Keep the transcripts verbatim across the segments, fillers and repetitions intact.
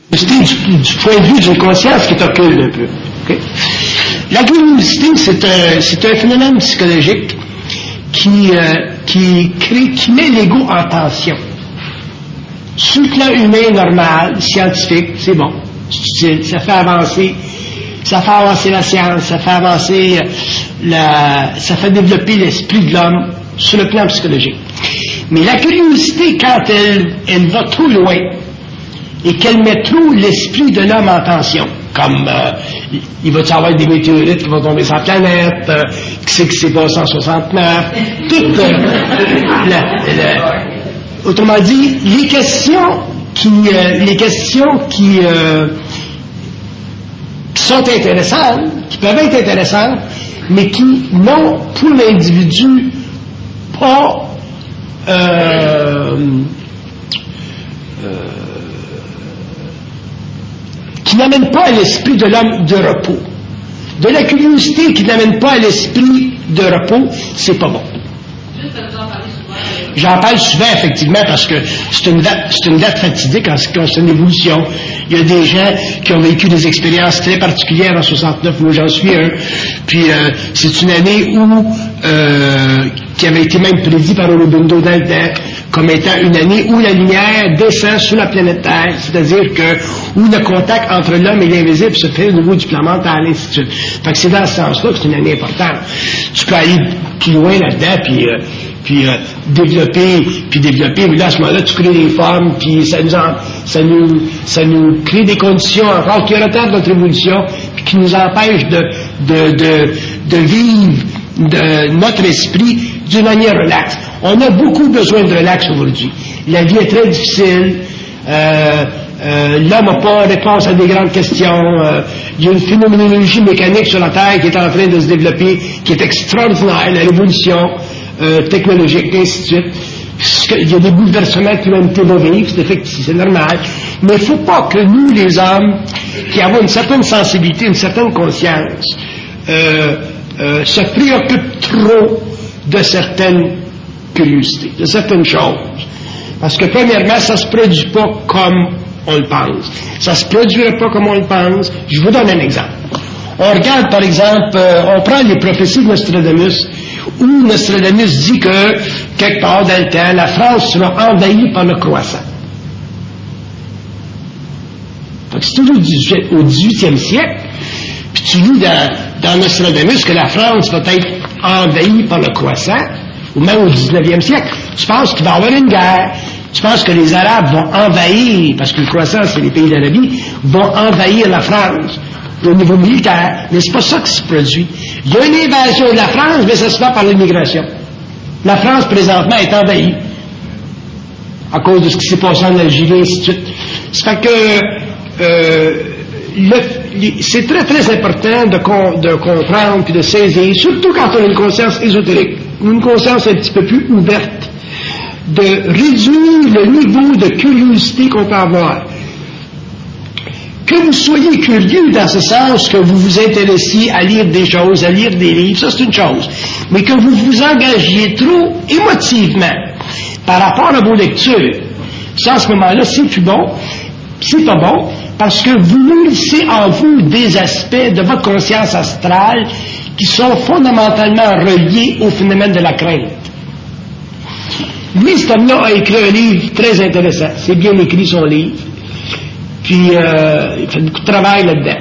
Du, du point de vue d'une conscience qui est occulte un peu. Okay? La curiosité, c'est un, c'est un phénomène psychologique qui, euh, qui, crée, qui met l'ego en tension. Sur le plan humain normal, scientifique, c'est bon. C'est, ça fait avancer, ça fait avancer la science, ça fait avancer la, ça fait développer l'esprit de l'homme sur le plan psychologique. Mais la curiosité, quand elle, elle va trop loin, et qu'elle met trop l'esprit de l'homme en tension, comme euh, il va y avoir des météorites qui vont tomber sur la planète, euh, qui c'est qui s'est passé en soixante-neuf, tout euh, la, la, autrement dit, les questions qui, euh, les questions qui, euh, qui sont intéressantes, qui peuvent être intéressantes, mais qui n'ont pour l'individu pas euh, euh, qui n'amène pas à l'esprit de l'homme de repos. De la curiosité qui n'amène pas à l'esprit de repos, c'est pas bon. J'en parle souvent, effectivement, parce que c'est une date, c'est une date fatidique en ce qui concerne l'évolution. Il y a des gens qui ont vécu des expériences très particulières en soixante-neuf, moi j'en suis un. Puis euh, c'est une année où, euh, qui avait été même prédit par Aurobindo dans le temps, comme étant une année où la lumière descend sur la planète Terre, c'est-à-dire que où le contact entre l'homme et l'invisible se fait au niveau du plan mental, et ainsi de suite. Fait que c'est dans ce sens-là que c'est une année importante. Tu peux aller plus loin là-dedans, puis euh, puis euh, développer, puis développer, mais là, à ce moment-là, tu crées des formes, puis ça nous, en, ça nous, ça nous crée des conditions encore qui retardent notre évolution, puis qui nous empêchent de, de, de, de vivre de notre esprit d'une manière relaxe. On a beaucoup besoin de relax aujourd'hui. La vie est très difficile, euh, euh, l'homme n'a pas réponse à des grandes questions, euh, il y a une phénoménologie mécanique sur la Terre qui est en train de se développer, qui est extraordinaire, la révolution Euh, technologique, et ainsi de suite. Il y a des bouleversements qui vont nous vivre, c'est effectivement, c'est normal. Mais il ne faut pas que nous, les hommes, qui avons une certaine sensibilité, une certaine conscience, euh, euh, se préoccupent trop de certaines curiosités, de certaines choses. Parce que, premièrement, ça ne se produit pas comme on le pense. Ça ne se produira pas comme on le pense. Je vous donne un exemple. On regarde, par exemple, euh, on prend les prophéties de Nostradamus, où Nostradamus dit que, quelque part dans le temps, la France sera envahie par le croissant. Fait que c'est toujours au dix-huitième siècle, puis tu lis dans, dans Nostradamus que la France va être envahie par le croissant, ou même au dix-neuvième siècle. Tu penses qu'il va y avoir une guerre, tu penses que les Arabes vont envahir, parce que le croissant, c'est les pays d'Arabie, vont envahir la France au niveau militaire, mais c'est pas ça qui se produit. Il y a une invasion de la France, mais ça se fait par l'immigration. La France, présentement, est envahie à cause de ce qui s'est passé en Algérie, et ainsi de suite. Ça fait que euh, le, c'est très, très important de, con, de comprendre puis de saisir, surtout quand on a une conscience ésotérique, ou une conscience un petit peu plus ouverte, de réduire le niveau de curiosité qu'on peut avoir. Que vous soyez curieux dans ce sens que vous vous intéressiez à lire des choses, à lire des livres, ça c'est une chose. Mais que vous vous engagiez trop émotivement par rapport à vos lectures, ça à ce moment-là c'est plus bon, c'est pas bon, parce que vous nourrissez en vous des aspects de votre conscience astrale qui sont fondamentalement reliés au phénomène de la crainte. Lui, cet homme-là a écrit un livre très intéressant, c'est bien écrit son livre. Puis, euh, il fait beaucoup de travail là-dedans.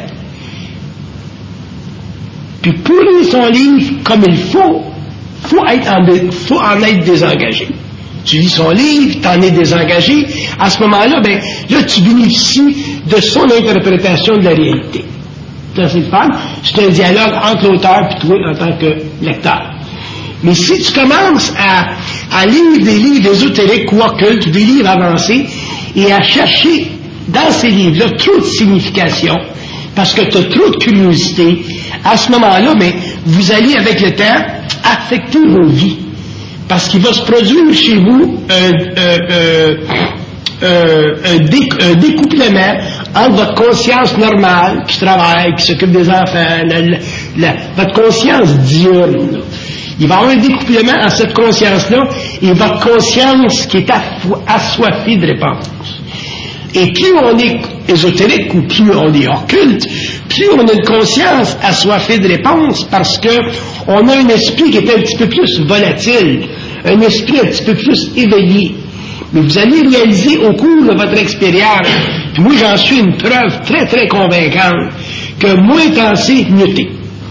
Puis, pour lire son livre comme il faut, faut être en, faut en être désengagé. Tu lis son livre, t'en es désengagé. À ce moment-là, ben, là, tu bénéficies de son interprétation de la réalité. Ça, c'est le fun. C'est un dialogue entre l'auteur et toi en tant que lecteur. Mais si tu commences à, à lire des livres ésotériques ou occultes, des livres avancés, et à chercher dans ces livres-là trop de signification, parce que tu as trop de curiosité, à ce moment-là, mais vous allez avec le temps affecter vos vies. Parce qu'il va se produire chez vous un, un, un, un, un, dé, un découplement entre votre conscience normale qui travaille, qui s'occupe des enfants, la, la, la, votre conscience diurne. Il va y avoir un découplement en cette conscience-là et votre conscience qui est assoiffée de réponse. Et plus on est ésotérique ou plus on est occulte, plus on a une conscience assoiffée de réponses parce que on a un esprit qui est un petit peu plus volatile, un esprit un petit peu plus éveillé. Mais vous allez réaliser au cours de votre expérience, puis moi j'en suis une preuve très très convaincante, que moins pensez, mieux t'es.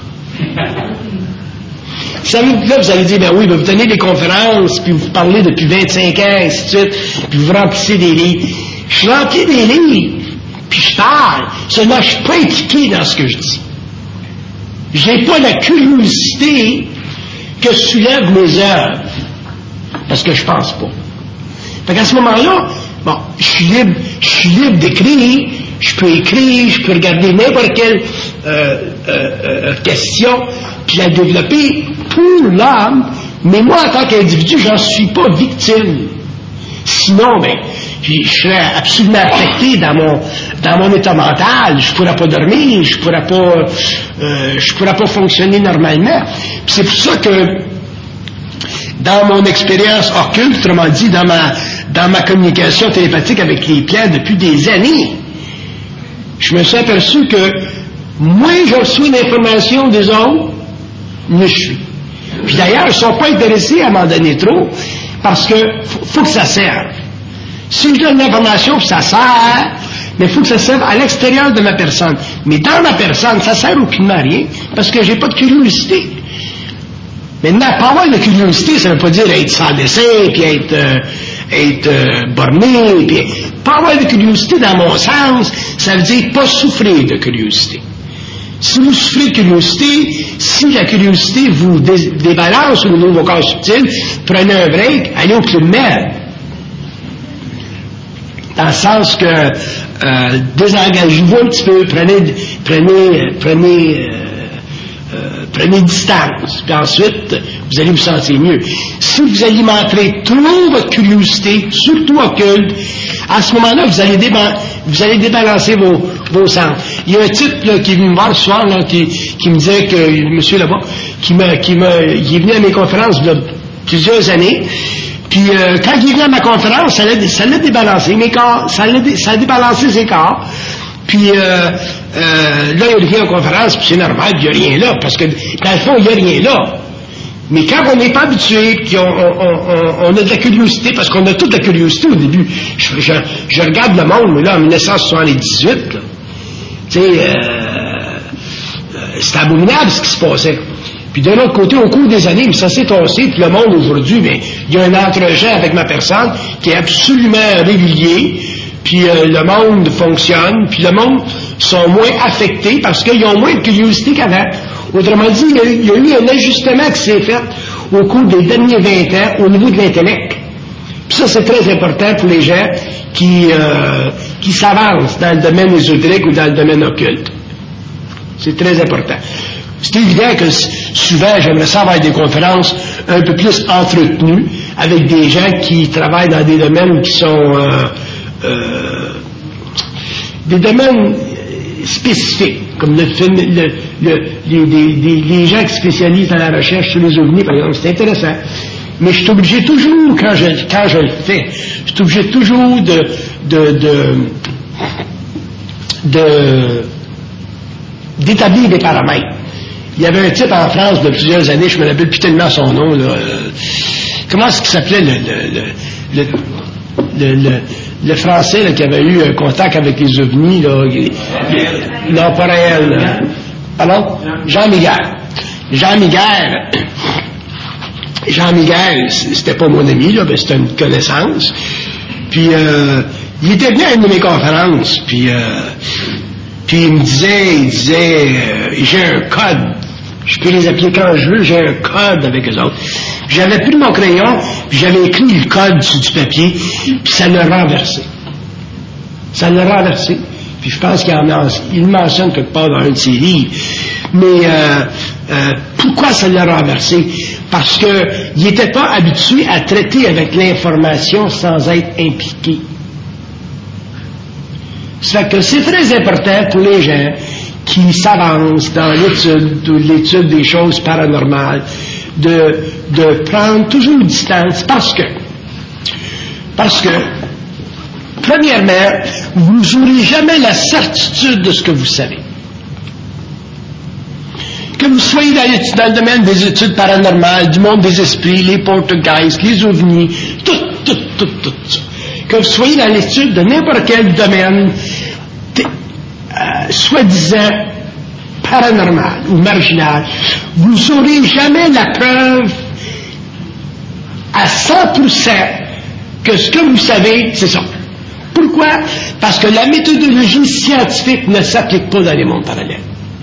Ça, là, vous allez dire, ben oui, ben vous donnez des conférences, puis vous parlez depuis vingt-cinq ans, et ainsi de suite, puis vous remplissez des livres. Je remplis des livres, puis je parle, seulement je suis pas impliqué dans ce que je dis. J'ai pas la curiosité que soulèvent mes œuvres, parce que je pense pas. Fait qu'à ce moment-là, bon, je suis libre, je suis libre d'écrire, je peux écrire, je peux regarder n'importe quelle euh, euh, euh, question, puis la développer pour l'âme, mais moi, en tant qu'individu, j'en suis pas victime. Sinon, ben, je serais absolument affecté dans mon, dans mon état mental, je pourrais pas dormir, je pourrais pas, euh, je pourrais pas fonctionner normalement. Puis c'est pour ça que, dans mon expérience occulte, autrement dit, dans ma, dans ma communication télépathique avec les plans depuis des années, je me suis aperçu que moins je reçois d'informations des autres, mieux je suis. Puis d'ailleurs, ils ne sont pas intéressés à m'en donner trop, parce que faut, faut que ça serve. Si je donne l'information, ça sert, mais il faut que ça serve à l'extérieur de ma personne. Mais dans ma personne, ça ne sert aucunement à rien, parce que j'ai pas de curiosité. Maintenant, pas avoir de curiosité, ça ne veut pas dire être sans dessin, puis être, euh, être euh, borné, puis pas avoir de curiosité dans mon sens, ça veut dire pas souffrir de curiosité. Si vous souffrez de curiosité, si la curiosité vous dé- débalance au niveau de vos corps subtils, prenez un break, allez au Club Med. Dans le sens que euh, désengagez-vous un petit peu, prenez, prenez, prenez, euh, euh, prenez distance, puis ensuite, vous allez vous sentir mieux. Si vous alimenterez trop votre curiosité, surtout occulte, à ce moment-là, vous allez, déba- vous allez débalancer vos, vos sens. Il y a un type là, qui est venu me voir ce soir, là, qui, qui me disait que, le monsieur là-bas, qui m'a, qui m'a, il est venu à mes conférences il y a plusieurs années, puis euh, quand il est venu à ma conférence, ça l'a, ça l'a débalancé mes corps, ça l'a, ça a débalancé ses corps. Puis euh, euh, là, il revient en conférence, puis c'est normal, il n'y a rien là, parce que dans le fond, il n'y a rien là. Mais quand on n'est pas habitué, qu'on on, on, on a de la curiosité, parce qu'on a toute la curiosité au début. Je, je, je regarde le monde, mais là, en dix-neuf cent soixante-dix-huit, là, tu sais, euh, euh, c'était abominable ce qui se passait. Puis d'un autre côté, au cours des années, mais ça s'est tassé, puis le monde aujourd'hui, mais il y a un entretien avec ma personne qui est absolument régulier, puis euh, le monde fonctionne, puis le monde sont moins affectés parce qu'ils ont moins de curiosité qu'avant. Autrement dit, il y, a, il y a eu un ajustement qui s'est fait au cours des derniers vingt ans au niveau de l'intellect. Puis ça, c'est très important pour les gens qui, euh, qui s'avancent dans le domaine ésotérique ou dans le domaine occulte. C'est très important. C'est évident que souvent, j'aimerais ça avoir des conférences un peu plus entretenues avec des gens qui travaillent dans des domaines qui sont euh, euh, des domaines spécifiques, comme le, le, le, les, les, les, les gens qui spécialisent dans la recherche sur les ovnis, par exemple. C'est intéressant. Mais je suis obligé toujours, quand je, quand je le fais, je suis obligé toujours de, de, de, de d'établir des paramètres. Il y avait un type en France de plusieurs années, je me rappelle plus tellement son nom, là. Euh, comment est-ce qu'il s'appelait le, le, le, le, le, le, le français là, qui avait eu un contact avec les ovnis, là. Il, il, non, pas réel. Là. Pardon? Jean Miguel. Jean Miguel. Jean Miguel, c'était pas mon ami, là, mais c'était une connaissance. Puis, euh, il était venu à une de mes conférences, puis, euh, puis il me disait, il disait, euh, j'ai un code. Je peux les appeler quand je veux, j'ai un code avec eux autres. J'avais pris mon crayon, puis j'avais écrit le code sur du papier, puis ça l'a renversé. Ça l'a renversé. Puis je pense qu'il en a, il le mentionne quelque part dans un de ses livres. Mais euh, euh, pourquoi ça l'a renversé? Parce qu'il n'était pas habitué à traiter avec l'information sans être impliqué. Ça fait que c'est très important pour les gens qui s'avancent dans l'étude, l'étude des choses paranormales, de, de prendre toujours distance parce que, parce que Premièrement, vous n'aurez jamais la certitude de ce que vous savez. Que vous soyez dans, dans le domaine des études paranormales, du monde des esprits, les poltergeists, les ovnis, tout, tout, tout, tout ça. Que vous soyez dans l'étude de n'importe quel domaine, euh, soi-disant paranormal ou marginal, vous n'aurez jamais la preuve à cent pour cent que ce que vous savez, c'est ça. Pourquoi? Parce que la méthodologie scientifique ne s'applique pas dans les mondes parallèles.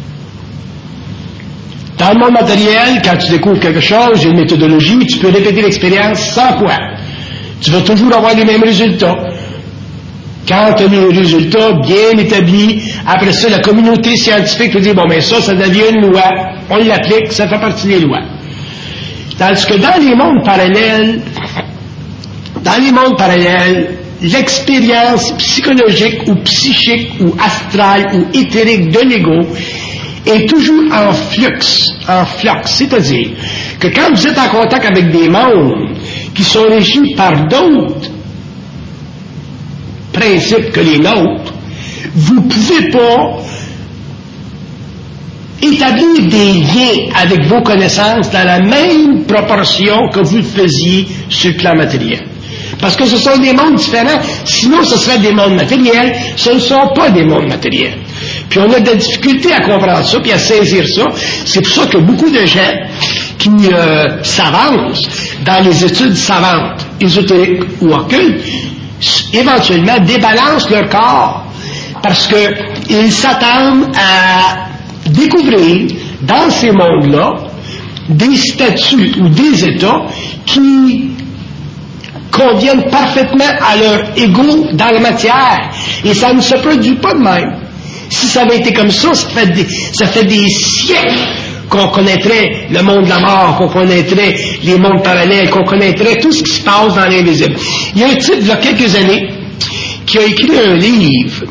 Dans le monde matériel, quand tu découvres quelque chose, il y a une méthodologie, tu peux répéter l'expérience cent fois. Tu vas toujours avoir les mêmes résultats. Quand tu as les résultats bien établis, après ça, la communauté scientifique peut dire, bon, ben ça, ça devient une loi, on l'applique, ça fait partie des lois. Tandis que dans les mondes parallèles, dans les mondes parallèles, l'expérience psychologique ou psychique ou astrale ou éthérique de l'ego est toujours en flux, en flux. C'est-à-dire que quand vous êtes en contact avec des mondes qui sont régis par d'autres principes que les nôtres, vous ne pouvez pas établir des liens avec vos connaissances dans la même proportion que vous le faisiez sur le plan matériel. Parce que ce sont des mondes différents, sinon ce seraient des mondes matériels, ce ne sont pas des mondes matériels. Puis on a de la difficulté à comprendre ça, puis à saisir ça. C'est pour ça que beaucoup de gens qui euh, s'avancent dans les études savantes, ésotériques ou occultes, éventuellement débalancent leur corps, parce qu'ils s'attendent à découvrir dans ces mondes-là des statuts ou des états qui conviennent parfaitement à leur ego dans la matière. Et ça ne se produit pas de même. Si ça avait été comme ça, ça fait des, ça fait des siècles qu'on connaîtrait le monde de la mort, qu'on connaîtrait les mondes parallèles, qu'on connaîtrait tout ce qui se passe dans l'invisible. Il y a un type, il y a quelques années, qui a écrit un livre,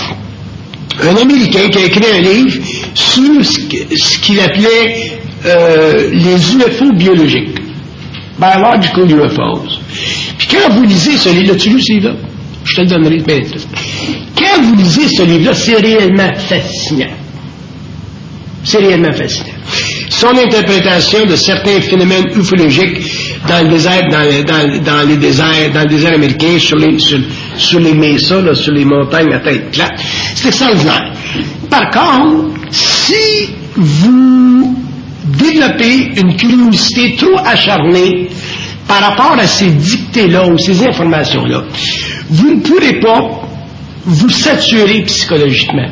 un Américain qui a écrit un livre sur ce qu'il appelait euh, les U F O biologiques. Biological U F Os. Puis quand vous lisez ce livre-là, tu lis ce livre-là? Je te le donnerai, mais quand vous lisez ce livre-là, c'est réellement fascinant. C'est réellement fascinant. Son interprétation de certains phénomènes ufologiques dans le désert, dans, dans, dans les déserts, dans le désert américain, sur les, sur, sur les mésas, là, sur les montagnes à tête plate, c'est extraordinaire. Par contre, si vous développez une curiosité trop acharnée par rapport à ces dictées-là ou ces informations-là, vous ne pourrez pas vous saturer psychologiquement.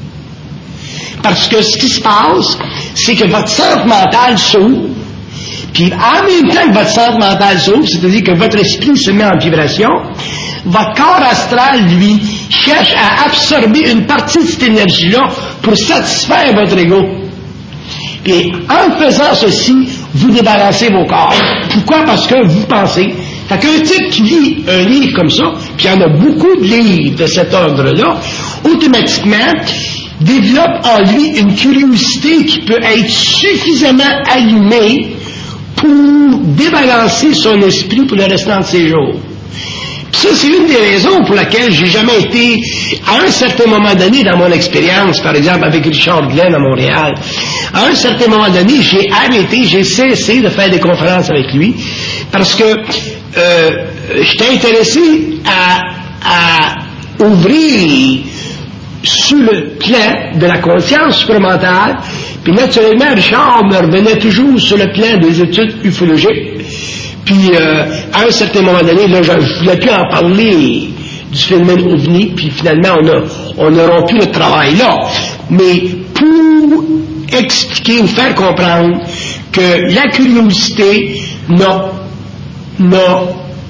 Parce que ce qui se passe, c'est que votre centre mental s'ouvre, puis en même temps que votre centre mental s'ouvre, c'est-à-dire que votre esprit se met en vibration, votre corps astral, lui, cherche à absorber une partie de cette énergie-là pour satisfaire votre ego. Et en faisant ceci, vous débalancez vos corps. Pourquoi? Parce que vous pensez. Fait qu'un type qui lit un livre comme ça, puis il y en a beaucoup de livres de cet ordre-là, automatiquement développe en lui une curiosité qui peut être suffisamment allumée pour débalancer son esprit pour le restant de ses jours. Puis ça, c'est une des raisons pour laquelle j'ai jamais été, à un certain moment donné dans mon expérience, par exemple avec Richard Glenn à Montréal, à un certain moment donné, j'ai arrêté, j'ai cessé de faire des conférences avec lui, parce que euh, j'étais intéressé à, à ouvrir sur le plan de la conscience supramentale, puis naturellement, Richard me revenait toujours sur le plan des études ufologiques. Puis, euh, à un certain moment donné, là, je ne voulais plus en parler du phénomène ovni, puis finalement, on a, on a rompu notre travail là. Mais pour expliquer ou faire comprendre que la curiosité n'a, n'a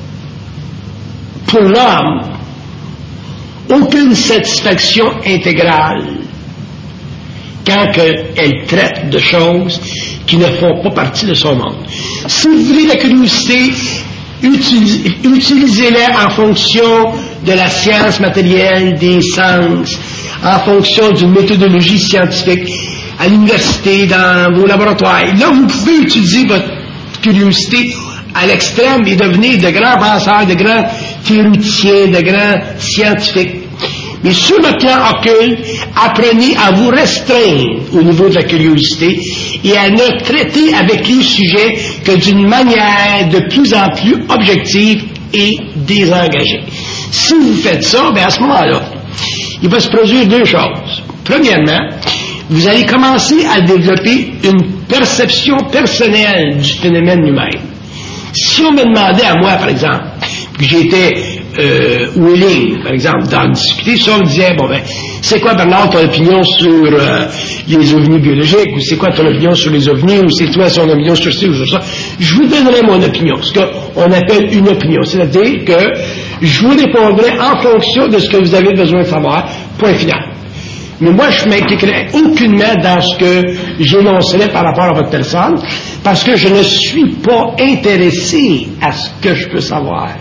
pour l'homme aucune satisfaction intégrale quand elle traite de choses qui ne font pas partie de son monde. Si vous voulez la curiosité, utilisez, utilisez-la en fonction de la science matérielle, des sens, en fonction d'une méthodologie scientifique, à l'université, dans vos laboratoires. Là, vous pouvez utiliser votre curiosité à l'extrême et devenir de grands penseurs, de grands théoriciens, de grands scientifiques. Mais sur le plan occulte, apprenez à vous restreindre au niveau de la curiosité et à ne traiter avec les sujets que d'une manière de plus en plus objective et désengagée. Si vous faites ça, bien à ce moment-là, il va se produire deux choses. Premièrement, vous allez commencer à développer une perception personnelle du phénomène humain. Si on me demandait à moi, par exemple, que j'étais euh, willing, par exemple, d'en discuter, si on me disait, bon ben, c'est quoi, Bernard, ton opinion sur euh, les ovnis biologiques, ou c'est quoi ton opinion sur les ovnis, ou c'est toi son opinion sur ci ou sur ça, je vous donnerai mon opinion, ce qu'on appelle une opinion, c'est-à-dire que je vous répondrai en fonction de ce que vous avez besoin de savoir, point final. Mais moi, je ne m'impliquerai aucunement dans ce que j'énoncerai par rapport à votre personne, parce que je ne suis pas intéressé à ce que je peux savoir.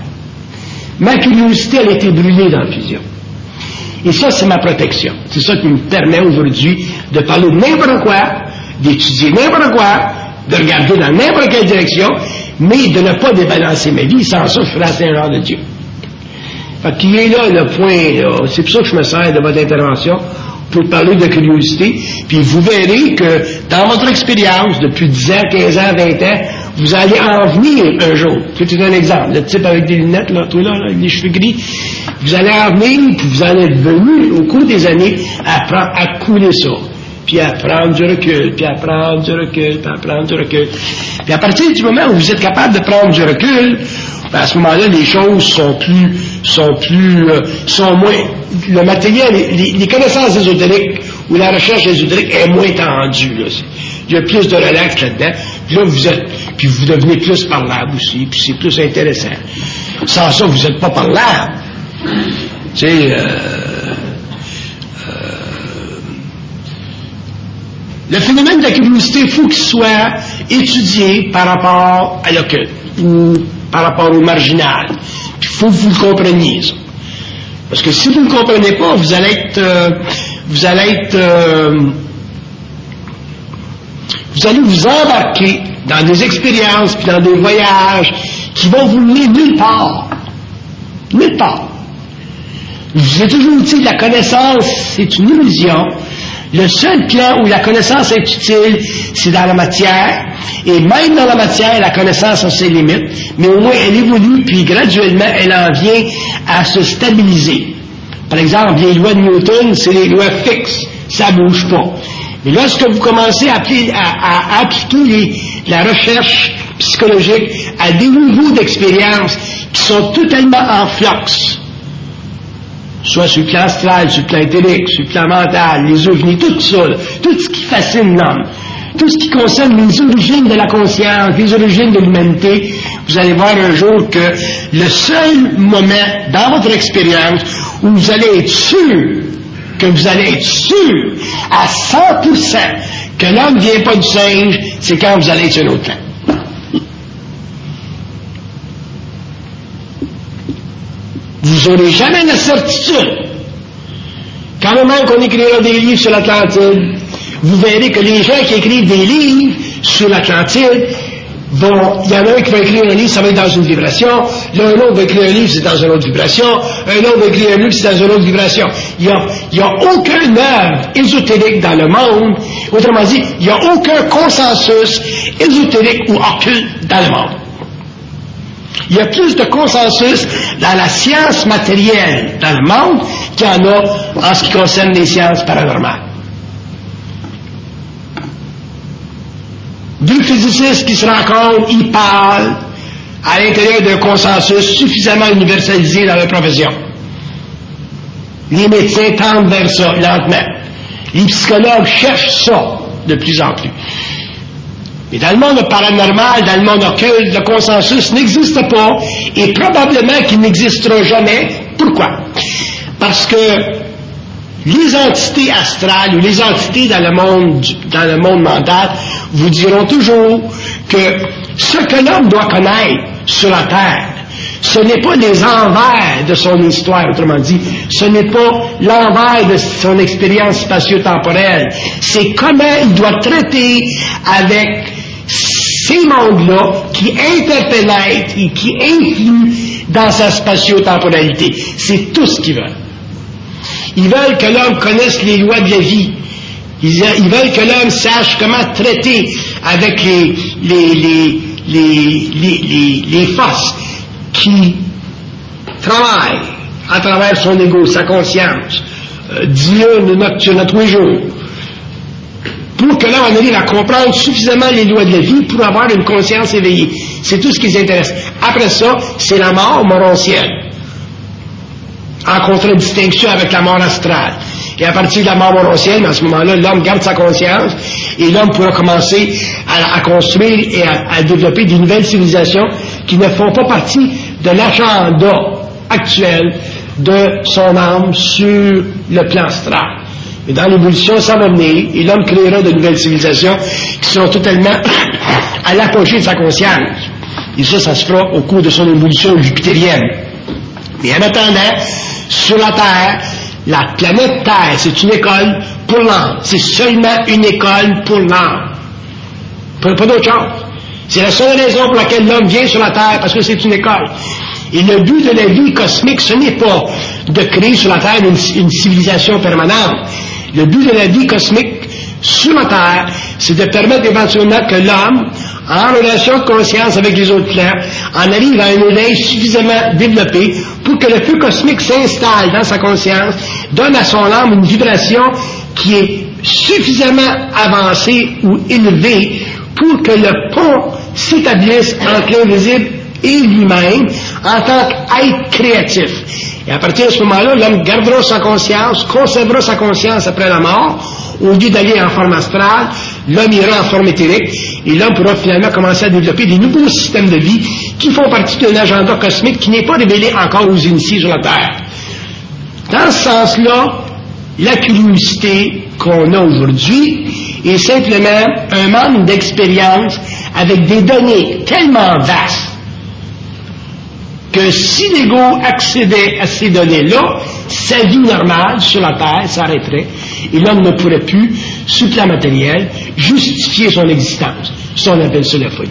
Ma curiosité, elle a été brûlée dans la fusion. Et ça, c'est ma protection. C'est ça qui me permet aujourd'hui de parler de n'importe quoi, d'étudier n'importe quoi, de regarder dans n'importe quelle direction, mais de ne pas débalancer ma vie. Sans ça, je ferais assez un genre de Dieu. Fait qu'il est là le point, là. C'est pour ça que je me sers de votre intervention, pour parler de curiosité, puis vous verrez que dans votre expérience, depuis dix ans, quinze ans, vingt ans, vous allez en venir un jour. C'est un exemple. Le type avec des lunettes, là, toi là, là, avec les cheveux gris, vous allez en venir, puis vous allez être venu, au cours des années, à, prendre, à couler ça. Puis à prendre du recul, puis à prendre du recul, puis à prendre du recul. Puis à partir du moment où vous êtes capable de prendre du recul, ben à ce moment-là, les choses sont plus, sont plus, euh, sont moins, le matériel, les, les connaissances ésotériques ou la recherche ésotérique est moins tendue, là. Il y a plus de relax là-dedans. Puis là, vous êtes, puis vous devenez plus parlable aussi, puis c'est plus intéressant. Sans ça, vous n'êtes pas parlable. Tu sais, euh, euh, le phénomène de la curiosité, il faut qu'il soit étudié par rapport à l'occulte, ou par rapport au marginal. Puis il faut que vous le compreniez, ça. Parce que si vous ne le comprenez pas, vous allez être, euh, vous allez être, euh, vous allez vous embarquer dans des expériences, puis dans des voyages qui vont vous mener nulle part. Nulle part. Je vous ai toujours dit que la connaissance, c'est une illusion. Le seul plan où la connaissance est utile, c'est dans la matière. Et même dans la matière, la connaissance a ses limites. Mais au moins, elle évolue, puis graduellement, elle en vient à se stabiliser. Par exemple, les lois de Newton, c'est les lois fixes. Ça ne bouge pas. Mais lorsque vous commencez à, appliquer, à, à appliquer les, la recherche psychologique à des niveaux d'expérience qui sont totalement en flux, soit sur le plan astral, sur le plan éthérique, sur le plan mental, les ovnis, tout ça, là, tout ce qui fascine l'homme, tout ce qui concerne les origines de la conscience, les origines de l'humanité, vous allez voir un jour que le seul moment dans votre expérience où vous allez être sûr, que vous allez être sûr à cent pour cent que l'homme ne vient pas du singe, c'est quand vous allez être sur un autre plan. Vous n'aurez jamais la certitude. Quand même qu'on écrira des livres sur l'Atlantide, vous verrez que les gens qui écrivent des livres sur l'Atlantide, bon, il y en a un qui va écrire un livre, ça va être dans une vibration, l'un l'autre va écrire un livre, c'est dans une autre vibration, un autre va écrire un livre, c'est dans une autre vibration. Il n'y a, il y a aucun œuvre ésotérique dans le monde, autrement dit, il n'y a aucun consensus ésotérique ou occulte dans le monde. Il y a plus de consensus dans la science matérielle dans le monde qu'il y en a en ce qui concerne les sciences paranormales. Deux physicists qui se rencontrent, ils parlent à l'intérieur d'un consensus suffisamment universalisé dans leur profession. Les médecins tendent vers ça, lentement. Les psychologues cherchent ça de plus en plus. Mais dans le monde paranormal, dans le monde occulte, le consensus n'existe pas et probablement qu'il n'existera jamais. Pourquoi? Parce que les entités astrales ou les entités dans le monde, dans le monde mental vous diront toujours que ce que l'homme doit connaître sur la Terre, ce n'est pas les envers de son histoire, autrement dit, ce n'est pas l'envers de son expérience spatio-temporelle, c'est comment il doit traiter avec ces mondes-là qui interpénètrent et qui influent dans sa spatio-temporalité. C'est tout ce qu'ils veulent. Ils veulent que l'homme connaisse les lois de la vie. Ils, ils veulent que l'homme sache comment traiter avec les, les, les, les, les, les, les forces qui travaillent à travers son ego, sa conscience, euh, diurne, nocturne, à tous les jours, pour que l'homme en arrive à comprendre suffisamment les lois de la vie pour avoir une conscience éveillée. C'est tout ce qui les intéresse. Après ça, c'est la mort morontielle, en contradistinction avec la mort astrale. Et à partir de la mort morontielle, à ce moment-là, l'homme garde sa conscience et l'homme pourra commencer à, à construire et à, à développer des nouvelles civilisations qui ne font pas partie de l'agenda actuel de son âme sur le plan astral. Et dans l'évolution, ça va venir et l'homme créera de nouvelles civilisations qui seront totalement à l'apogée de sa conscience. Et ça, ça se fera au cours de son évolution jupitérienne. Mais en attendant, sur la Terre, la planète Terre, c'est une école pour l'âme. C'est seulement une école pour l'âme. Pas, pas d'autre chose. C'est la seule raison pour laquelle l'homme vient sur la Terre, parce que c'est une école. Et le but de la vie cosmique, ce n'est pas de créer sur la Terre une, une civilisation permanente. Le but de la vie cosmique sur la Terre, c'est de permettre éventuellement que l'homme, en relation de conscience avec les autres plans, en arrive à un éveil suffisamment développé pour que le feu cosmique s'installe dans sa conscience, donne à son âme une vibration qui est suffisamment avancée ou élevée pour que le pont s'établisse entre l'invisible et lui-même en tant qu'être créatif. Et à partir de ce moment-là, l'homme gardera sa conscience, conservera sa conscience après la mort. Au lieu d'aller en forme astrale, l'homme ira en forme éthérique et l'homme pourra finalement commencer à développer des nouveaux systèmes de vie qui font partie d'un agenda cosmique qui n'est pas révélé encore aux initiés sur la Terre. Dans ce sens-là, la curiosité qu'on a aujourd'hui est simplement un manque d'expérience avec des données tellement vastes que si l'ego accédait à ces données-là, sa vie normale sur la Terre s'arrêterait et l'homme ne pourrait plus, sur le plan matériel, justifier son existence. Ça, on appelle ça la folie.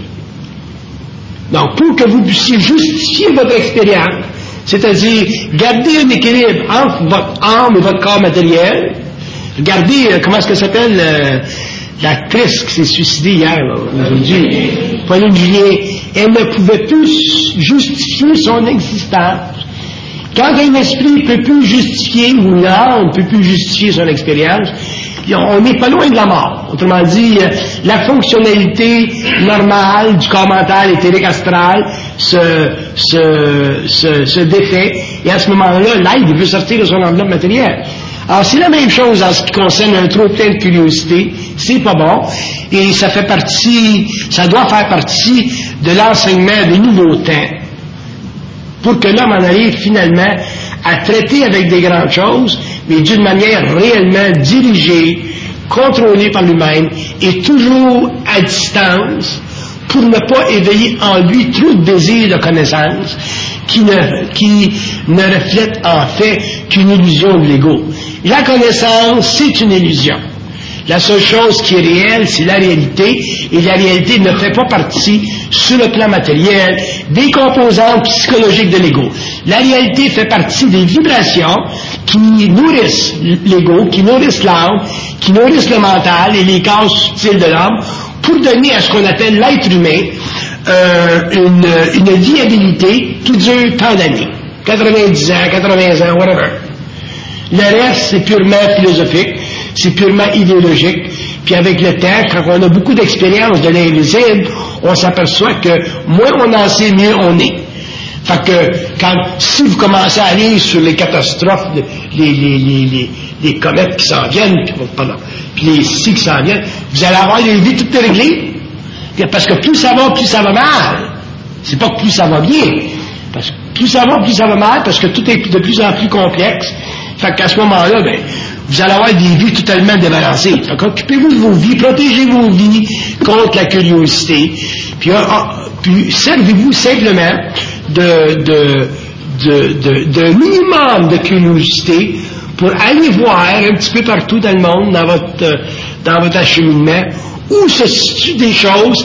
Donc, pour que vous puissiez justifier votre expérience, c'est-à-dire garder un équilibre entre votre âme et votre corps matériel, regardez, euh, comment est-ce que ça s'appelle euh, l'actrice qui s'est suicidée hier, là, aujourd'hui, Pauline Julien, elle ne pouvait plus justifier son existence. Quand un esprit ne peut plus justifier, ou l'âme ne peut plus justifier son expérience, on n'est pas loin de la mort. Autrement dit, la fonctionnalité normale du corps mental éthérique astral se, se, se, se défait, et à ce moment-là, l'être veut sortir de son enveloppe matérielle. Alors, c'est la même chose en ce qui concerne un trop plein de curiosité. C'est pas bon. Et ça fait partie, ça doit faire partie de l'enseignement des nouveaux temps. Pour que l'homme en arrive finalement à traiter avec des grandes choses, mais d'une manière réellement dirigée, contrôlée par lui-même, et toujours à distance, pour ne pas éveiller en lui trop de désir de connaissance, qui ne, qui ne reflète en fait qu'une illusion de l'ego. La connaissance, c'est une illusion. La seule chose qui est réelle, c'est la réalité, et la réalité ne fait pas partie, sur le plan matériel, des composantes psychologiques de l'ego. La réalité fait partie des vibrations qui nourrissent l'ego, qui nourrissent l'âme, qui nourrissent le mental et les causes subtiles de l'âme, pour donner à ce qu'on appelle l'être humain euh, une, une viabilité qui dure tant d'années, quatre-vingt-dix ans, quatre-vingts ans, whatever. Le reste, c'est purement philosophique, c'est purement idéologique, puis avec le temps, quand on a beaucoup d'expérience de l'invisible, on s'aperçoit que moins on en sait, mieux on est. Fait que, quand, si vous commencez à aller sur les catastrophes, les, les, les, les, les comètes qui s'en viennent, puis, pardon, puis les scies qui s'en viennent, vous allez avoir des vies toutes réglées. Parce que plus ça va, plus ça va mal. C'est pas que plus ça va bien. Parce que plus ça va, plus ça va mal, parce que tout est de plus en plus complexe. Fait qu'à ce moment-là, ben, vous allez avoir des vies totalement débalancées. Fait qu'occupez-vous de vos vies, protégez vos vies contre la curiosité, puis, ah, puis servez-vous simplement de, de, de, de, d'un minimum de curiosité pour aller voir un petit peu partout dans le monde, dans votre, dans votre acheminement, où se situent des choses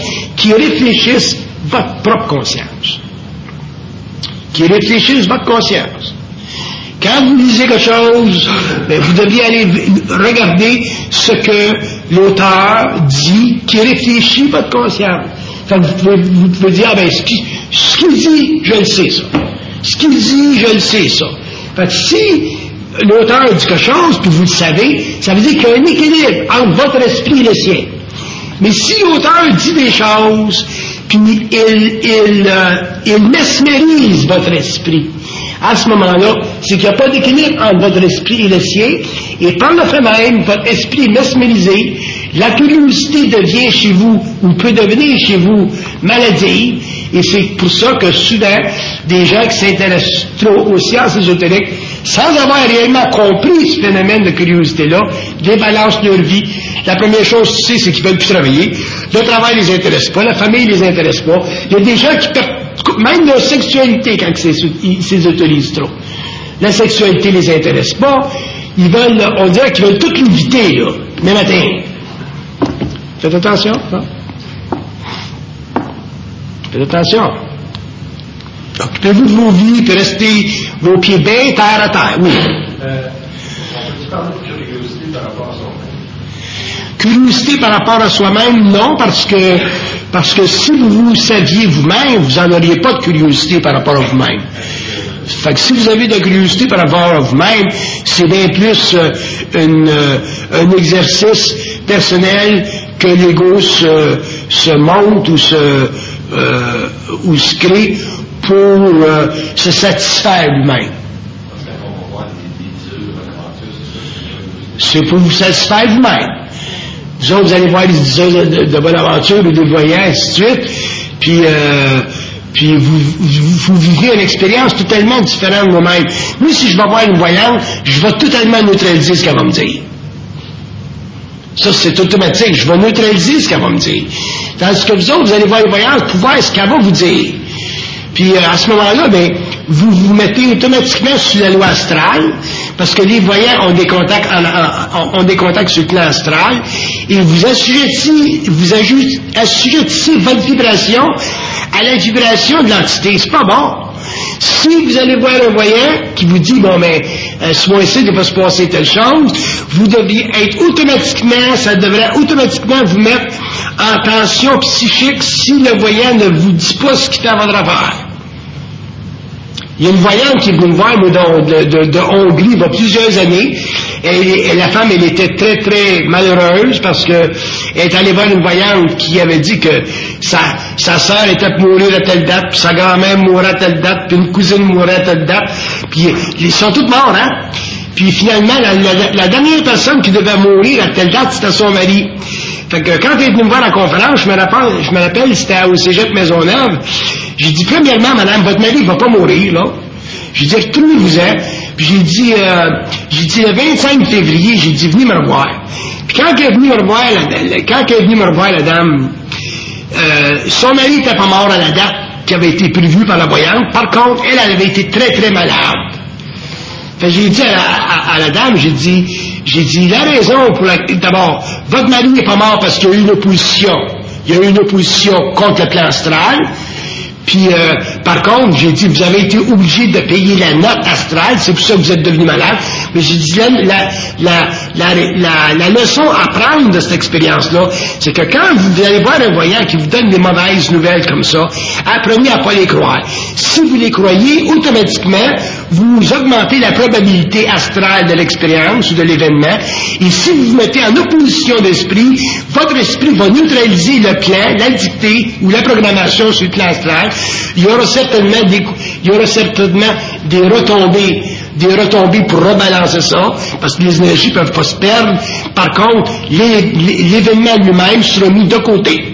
qui réfléchisse votre propre conscience. Qui réfléchissent votre conscience. Quand vous lisez quelque chose, ben, vous devriez aller regarder ce que l'auteur dit, qui réfléchit votre conscience. Fait que vous, pouvez, vous pouvez dire, ah ben, ce qu'il, ce qu'il dit, je le sais, ça. Ce qu'il dit, je le sais, ça. Fait que si l'auteur dit quelque chose, puis vous le savez, ça veut dire qu'il y a un équilibre entre votre esprit et le sien. Mais si l'auteur dit des choses, puis il, il, euh, il mesmérise votre esprit, à ce moment-là, c'est qu'il n'y a pas d'équilibre entre votre esprit et le sien, et par le fait même, votre esprit est mesmérisé, la curiosité devient chez vous, ou peut devenir chez vous, maladive, et c'est pour ça que souvent, des gens qui s'intéressent trop aux sciences ésotériques, sans avoir réellement compris ce phénomène de curiosité-là, débalancent leur vie. La première chose, tu sais, c'est qu'ils ne veulent plus travailler. Le travail ne les intéresse pas, la famille ne les intéresse pas. Il y a des gens qui perdent même leur sexualité quand ils s'autorisent trop. La sexualité ne les intéresse pas. Ils veulent, on dirait qu'ils veulent tout l'éviter, là, demain matin. Faites attention, hein? Faites attention. Occupez-vous de vos vies, puis restez vos pieds bien terre à terre. Oui. Euh, on peut-tu parler de curiosité par rapport à soi-même? Curiosité par rapport à soi-même, non, parce que, parce que si vous vous saviez vous-même, vous n'en auriez pas de curiosité par rapport à vous-même. Fait que si vous avez de la curiosité par rapport à vous-même, c'est bien plus euh, une, euh, un exercice personnel que l'ego se, se monte ou se, euh, ou se crée pour euh, se satisfaire lui-même. C'est pour vous satisfaire vous-même. Vous autres, vous allez voir des diseurs de, de, de bonne aventure ou des voyants, ainsi de suite, puis, euh, puis vous, vous, vous vivez une expérience totalement différente de vous-même. Moi, si je vais voir une voyante, je vais totalement neutraliser ce qu'elle va me dire. Ça, c'est automatique. Je vais neutraliser ce qu'elle va me dire. Tandis que vous autres, vous allez voir une voyante pour voir ce qu'elle va vous dire. Puis euh, à ce moment-là, ben, vous vous mettez automatiquement sur la loi astrale, parce que les voyants ont des contacts, en, en, ont des contacts sur le plan astral, et vous assujettissez, vous assujettissez votre vibration à la vibration de l'entité. C'est pas bon. Si vous allez voir un voyant qui vous dit, bon, ben, euh, ce mois-ci, il ne va pas se passer telle chose, vous devriez être automatiquement, ça devrait automatiquement vous mettre en tension psychique si le voyant ne vous dit pas ce qui est à votre affaire. Il y a une voyante qui est venue me voir, moi, de, de, de Hongrie, il y a plusieurs années, et, et la femme, elle était très, très malheureuse parce que elle est allée voir une voyante qui avait dit que sa, sa sœur était pour mourir à telle date, puis sa grand-mère mourait à telle date, puis une cousine mourait à telle date, puis ils sont tous morts, hein? Puis finalement, la, la, la dernière personne qui devait mourir à telle date, c'était son mari. Fait que quand elle est venue me voir à la conférence, je me rappelle, je me rappelle, c'était au Cégep Maisonneuve, j'ai dit, premièrement, madame, votre mari ne va pas mourir, là. J'ai dit, retournez-vous-en. Puis j'ai dit, euh, j'ai dit, le vingt-cinq février, j'ai dit, venez me revoir. Puis quand elle est venue me revoir, la, la, quand elle est venue me revoir, la dame, euh, son mari n'était pas mort à la date qui avait été prévue par la voyante. Par contre, elle, elle avait été très, très malade. Fait que j'ai dit à, à, à la dame, j'ai dit, j'ai dit, la raison pour laquelle, d'abord, votre mari n'est pas mort parce qu'il y a eu une opposition. Il y a eu une opposition contre le plan astral. Puis, euh, par contre, j'ai dit, vous avez été obligé de payer la note astrale, c'est pour ça que vous êtes devenu malade. Mais j'ai dit, la, la, la, la, la, la leçon à prendre de cette expérience-là, c'est que quand vous allez voir un voyant qui vous donne des mauvaises nouvelles comme ça, apprenez à ne pas les croire. Si vous les croyez, automatiquement, vous augmentez la probabilité astrale de l'expérience ou de l'événement. Et si vous vous mettez en opposition d'esprit, votre esprit va neutraliser le plan, la dictée ou la programmation sur le plan astral. Il y aura certainement des, il y aura certainement des retombées, des retombées pour rebalancer ça, parce que les énergies ne peuvent pas se perdre. Par contre, les, les, l'événement lui-même sera mis de côté.